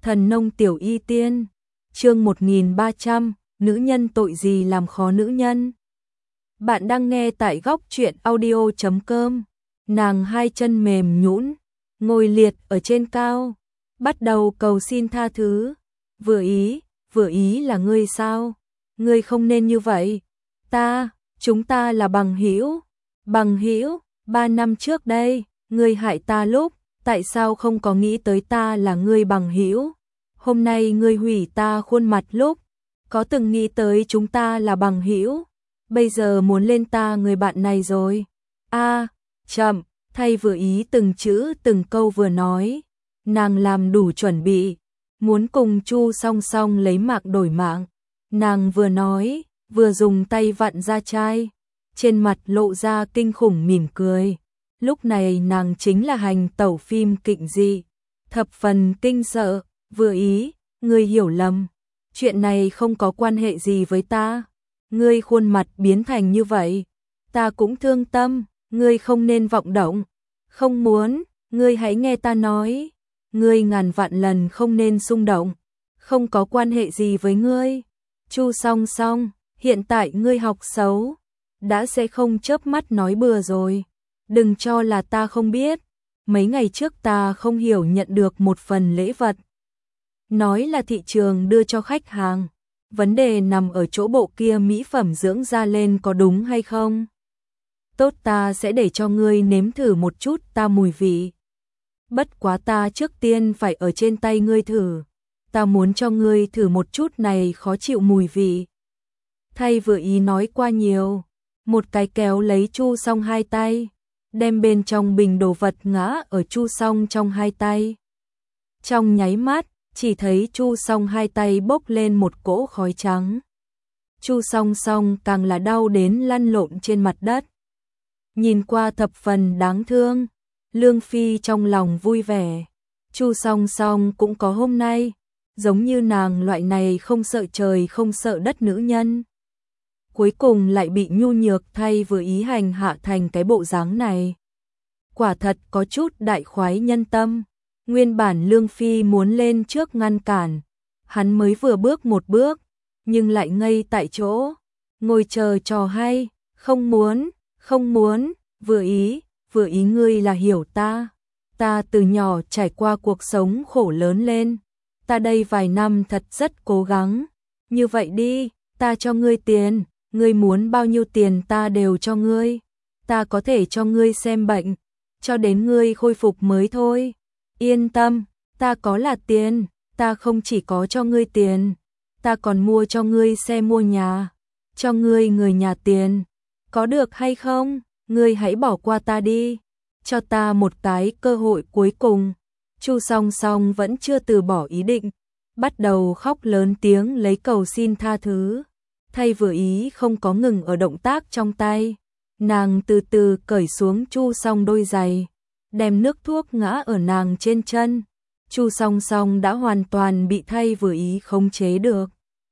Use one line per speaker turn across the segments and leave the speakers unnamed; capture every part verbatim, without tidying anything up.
Thần nông tiểu y tiên, chương một nghìn ba trăm, nữ nhân tội gì làm khó nữ nhân. Bạn đang nghe tại góc truyện audio chấm com. Nàng hai chân mềm nhũn, ngồi liệt ở trên cao, bắt đầu cầu xin tha thứ. Vừa ý, vừa ý là ngươi sao? Ngươi không nên như vậy. Ta, chúng ta là bằng hữu. Bằng hữu, ba năm trước đây, ngươi hại ta lúc, tại sao không có nghĩ tới ta là ngươi bằng hữu? Hôm nay ngươi hủy ta khuôn mặt lúc, có từng nghĩ tới chúng ta là bằng hữu? Bây giờ muốn lên ta người bạn này rồi. A, à, chậm, thay vừa ý từng chữ từng câu vừa nói, nàng làm đủ chuẩn bị, muốn cùng Chu Song Song lấy mạng đổi mạng. Nàng vừa nói, vừa dùng tay vặn ra chai, trên mặt lộ ra kinh khủng mỉm cười. Lúc này nàng chính là hành tẩu phim kịch dị, thập phần kinh sợ. Vừa ý, ngươi hiểu lầm, chuyện này không có quan hệ gì với ta. Ngươi khuôn mặt biến thành như vậy, ta cũng thương tâm, ngươi không nên vọng động. Không muốn, ngươi hãy nghe ta nói, ngươi ngàn vạn lần không nên xung động, không có quan hệ gì với ngươi. Chu Song Song, hiện tại ngươi học xấu, đã sẽ không chớp mắt nói bừa rồi. Đừng cho là ta không biết, mấy ngày trước ta không hiểu nhận được một phần lễ vật. Nói là thị trường đưa cho khách hàng, vấn đề nằm ở chỗ bộ kia mỹ phẩm dưỡng da lên có đúng hay không? Tốt, ta sẽ để cho ngươi nếm thử một chút ta mùi vị. Bất quá ta trước tiên phải ở trên tay ngươi thử, ta muốn cho ngươi thử một chút này khó chịu mùi vị. Thay vừa ý nói qua nhiều, một cái kéo lấy Chu Song hai tay, đem bên trong bình đồ vật ngã ở Chu Song trong hai tay. Trong nháy mắt, chỉ thấy Chu Song hai tay bốc lên một cỗ khói trắng. Chu Song Song càng là đau đến lăn lộn trên mặt đất. Nhìn qua thập phần đáng thương, Lương Phi trong lòng vui vẻ. Chu Song Song cũng có hôm nay, giống như nàng loại này không sợ trời không sợ đất nữ nhân. Cuối cùng lại bị nhu nhược thay vừa ý hành hạ thành cái bộ dáng này. Quả thật có chút đại khoái nhân tâm. Nguyên bản Lương Phi muốn lên trước ngăn cản, hắn mới vừa bước một bước, nhưng lại ngây tại chỗ, ngồi chờ trò hay. Không muốn, không muốn, vừa ý, vừa ý ngươi là hiểu ta. Ta từ nhỏ trải qua cuộc sống khổ lớn lên, ta đây vài năm thật rất cố gắng. Như vậy đi, ta cho ngươi tiền, ngươi muốn bao nhiêu tiền ta đều cho ngươi. Ta có thể cho ngươi xem bệnh, cho đến ngươi khôi phục mới thôi. Yên tâm, ta có là tiền, ta không chỉ có cho ngươi tiền, ta còn mua cho ngươi xe mua nhà, cho ngươi người nhà tiền. Có được hay không? Ngươi hãy bỏ qua ta đi, cho ta một cái cơ hội cuối cùng. Chu Song Song vẫn chưa từ bỏ ý định, bắt đầu khóc lớn tiếng lấy cầu xin tha thứ. Thay vừa ý không có ngừng ở động tác trong tay, nàng từ từ cởi xuống Chu Song đôi giày, đem nước thuốc ngã ở nàng trên chân. Chu Song Song đã hoàn toàn bị thay vừa ý khống chế được,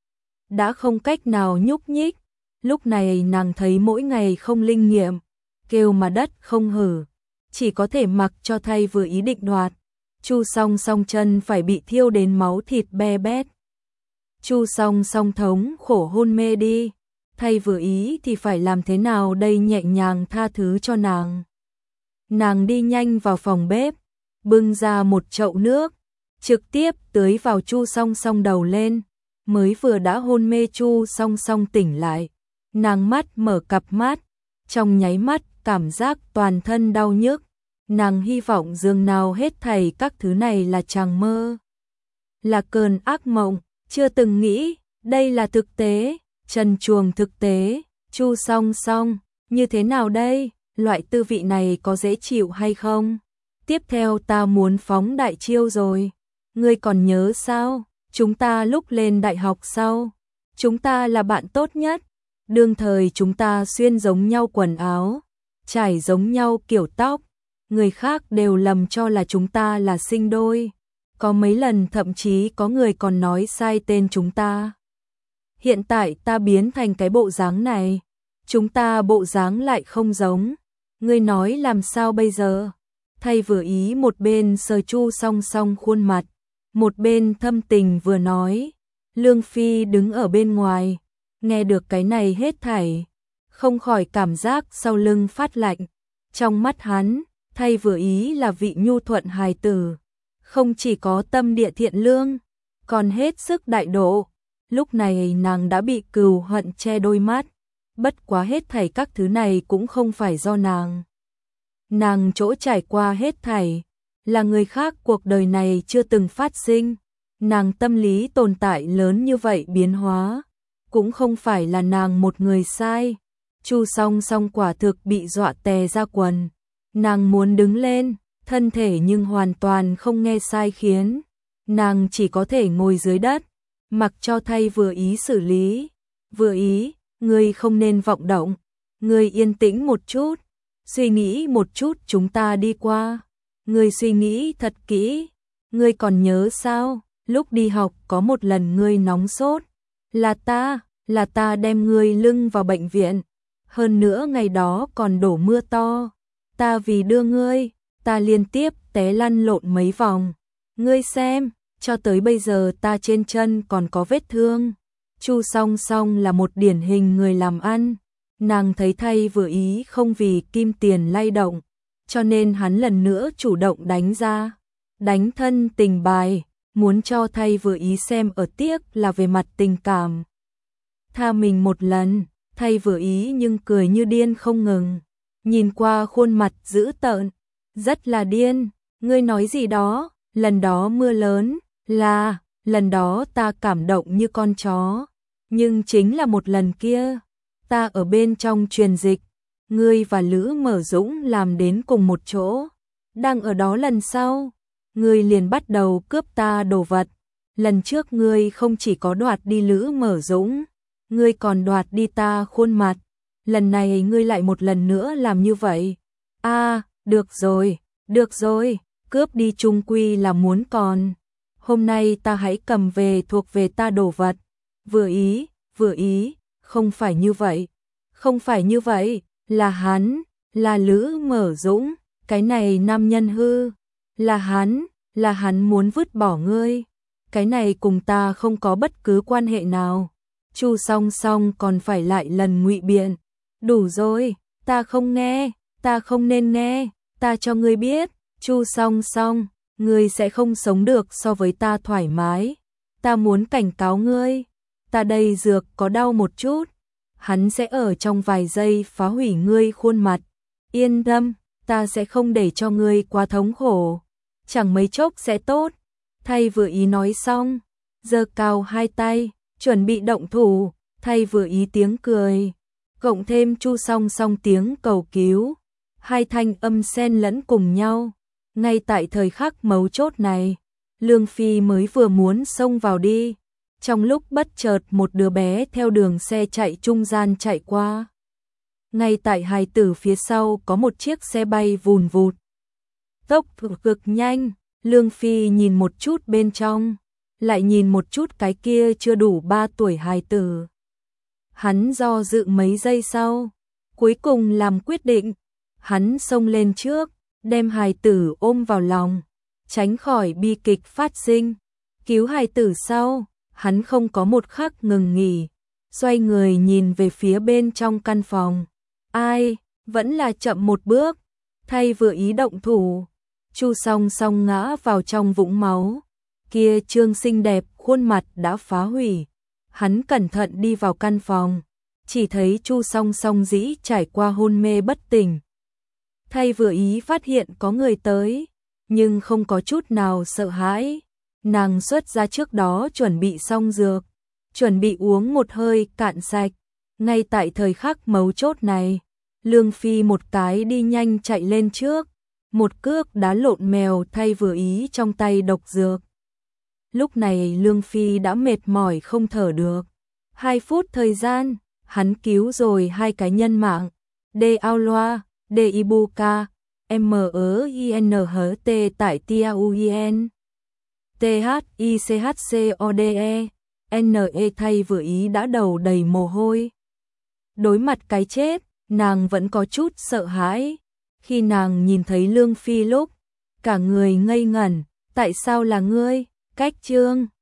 đã không cách nào nhúc nhích. Lúc này nàng thấy mỗi ngày không linh nghiệm, kêu mà đất không hở, chỉ có thể mặc cho thay vừa ý định đoạt. Chu Song Song chân phải bị thiêu đến máu thịt be bét. Chu Song Song thống khổ hôn mê đi, thay vừa ý thì phải làm thế nào đây, nhẹ nhàng tha thứ cho nàng. Nàng đi nhanh vào phòng bếp, bưng ra một chậu nước, trực tiếp tưới vào Chu Song Song đầu lên. Mới vừa đã hôn mê Chu Song Song tỉnh lại, nàng mắt mở cặp mắt, trong nháy mắt cảm giác toàn thân đau nhức. Nàng hy vọng dường nào hết thảy các thứ này là tràng mơ, là cơn ác mộng, chưa từng nghĩ đây là thực tế, trần truồng thực tế. Chu Song Song, như thế nào đây? Loại tư vị này có dễ chịu hay không? Tiếp theo ta muốn phóng đại chiêu rồi. Ngươi còn nhớ sao? Chúng ta lúc lên đại học sau, chúng ta là bạn tốt nhất. Đương thời chúng ta xuyên giống nhau quần áo, trải giống nhau kiểu tóc, người khác đều lầm cho là chúng ta là sinh đôi. Có mấy lần thậm chí có người còn nói sai tên chúng ta. Hiện tại ta biến thành cái bộ dáng này, chúng ta bộ dáng lại không giống. Ngươi nói làm sao bây giờ? Thay vừa ý một bên sờ Chu Song Song khuôn mặt, Một bên thâm tình vừa nói, Lương Phi đứng ở bên ngoài, nghe được cái này hết thảy, không khỏi cảm giác sau lưng phát lạnh. Trong mắt hắn, Thay Vừa Ý là vị nhu thuận hài tử, không chỉ có tâm địa thiện lương, còn hết sức đại độ. Lúc này nàng đã bị cừu hận che đôi mắt, bất quá hết thảy các thứ này cũng không phải do nàng. Nàng chỗ trải qua hết thảy, là người khác cuộc đời này chưa từng phát sinh. Nàng tâm lý tồn tại lớn như vậy biến hóa, cũng không phải là nàng một người sai. Chu Song Song quả thực bị dọa tè ra quần. Nàng muốn đứng lên, thân thể nhưng hoàn toàn không nghe sai khiến. Nàng chỉ có thể ngồi dưới đất, mặc cho Thay Vừa Ý xử lý. Vừa Ý, ngươi không nên vọng động, ngươi yên tĩnh một chút, suy nghĩ một chút chúng ta đi qua. Ngươi suy nghĩ thật kỹ, ngươi còn nhớ sao, lúc đi học có một lần ngươi nóng sốt, là ta, là ta đem ngươi lưng vào bệnh viện, hơn nữa ngày đó còn đổ mưa to, ta vì đưa ngươi, ta liên tiếp té lăn lộn mấy vòng, ngươi xem, cho tới bây giờ ta trên chân còn có vết thương. Chu Song Song là một điển hình người làm ăn, nàng thấy Thay Vừa Ý không vì kim tiền lay động, cho nên hắn lần nữa chủ động đánh ra, đánh thân tình bài, muốn cho Thay Vừa Ý xem ở tiếc là về mặt tình cảm. Tha mình một lần, Thay Vừa Ý nhưng cười như điên không ngừng, nhìn qua khuôn mặt dữ tợn, rất là điên, ngươi nói gì đó, lần đó mưa lớn, là, lần đó ta cảm động như con chó, nhưng chính là một lần kia, ta ở bên trong truyền dịch, ngươi và Lữ Mở Dũng làm đến cùng một chỗ, đang ở đó lần sau, ngươi liền bắt đầu cướp ta đồ vật, lần trước ngươi không chỉ có đoạt đi Lữ Mở Dũng, ngươi còn đoạt đi ta khuôn mặt, lần này ngươi lại một lần nữa làm như vậy. A, à, được rồi, được rồi, cướp đi chung quy là muốn còn. Hôm nay ta hãy cầm về thuộc về ta đồ vật. Vừa Ý, Vừa Ý, không phải như vậy, không phải như vậy, là hắn, là Lữ Mở Dũng, cái này nam nhân hư, là hắn, là hắn muốn vứt bỏ ngươi, cái này cùng ta không có bất cứ quan hệ nào. Chu Song Song còn phải lại lần ngụy biện, đủ rồi, ta không nghe, ta không nên nghe, ta cho ngươi biết, Chu Song Song, ngươi sẽ không sống được so với ta thoải mái, ta muốn cảnh cáo ngươi, ta đây dược có đau một chút, hắn sẽ ở trong vài giây phá hủy ngươi khuôn mặt, yên tâm, ta sẽ không để cho ngươi quá thống khổ, chẳng mấy chốc sẽ tốt. Thay Vừa Ý nói xong, giơ cao hai tay, chuẩn bị động thủ, Thay Vừa Ý tiếng cười, cộng thêm Chu Song Song tiếng cầu cứu, hai thanh âm xen lẫn cùng nhau. Ngay tại thời khắc mấu chốt này, Lương Phi mới vừa muốn xông vào đi, trong lúc bất chợt một đứa bé theo đường xe chạy trung gian chạy qua. Ngay tại hài tử phía sau có một chiếc xe bay vùn vụt, tốc độ cực nhanh, Lương Phi nhìn một chút bên trong, lại nhìn một chút cái kia chưa đủ ba tuổi hài tử. Hắn do dự mấy giây sau, cuối cùng làm quyết định, hắn xông lên trước, đem hài tử ôm vào lòng, tránh khỏi bi kịch phát sinh. Cứu hài tử sau, hắn không có một khắc ngừng nghỉ, xoay người nhìn về phía bên trong căn phòng. Ai, vẫn là chậm một bước, Thay Vừa Ý động thủ. Chu Song Song ngã vào trong vũng máu, kia trương xinh đẹp khuôn mặt đã phá hủy. Hắn cẩn thận đi vào căn phòng, chỉ thấy Chu Song Song dĩ trải qua hôn mê bất tỉnh. Thay Vừa Ý phát hiện có người tới, nhưng không có chút nào sợ hãi. Nàng xuất ra trước đó chuẩn bị xong dược, chuẩn bị uống một hơi cạn sạch. Ngay tại thời khắc mấu chốt này, Lương Phi một cái đi nhanh chạy lên trước, một cước đá lộn mèo Thay Vừa Ý trong tay độc dược. Lúc này Lương Phi đã mệt mỏi không thở được. Hai phút thời gian, hắn cứu rồi hai cái nhân mạng. De Auloa, De Ibuka, M E I N H T tại Tiauyen. T H I C H C O D E, N E Thay Vừa Ý đã đầu đầy mồ hôi. Đối mặt cái chết, nàng vẫn có chút sợ hãi. Khi nàng nhìn thấy Lương Phi lúc, cả người ngây ngẩn, tại sao là ngươi? cách chương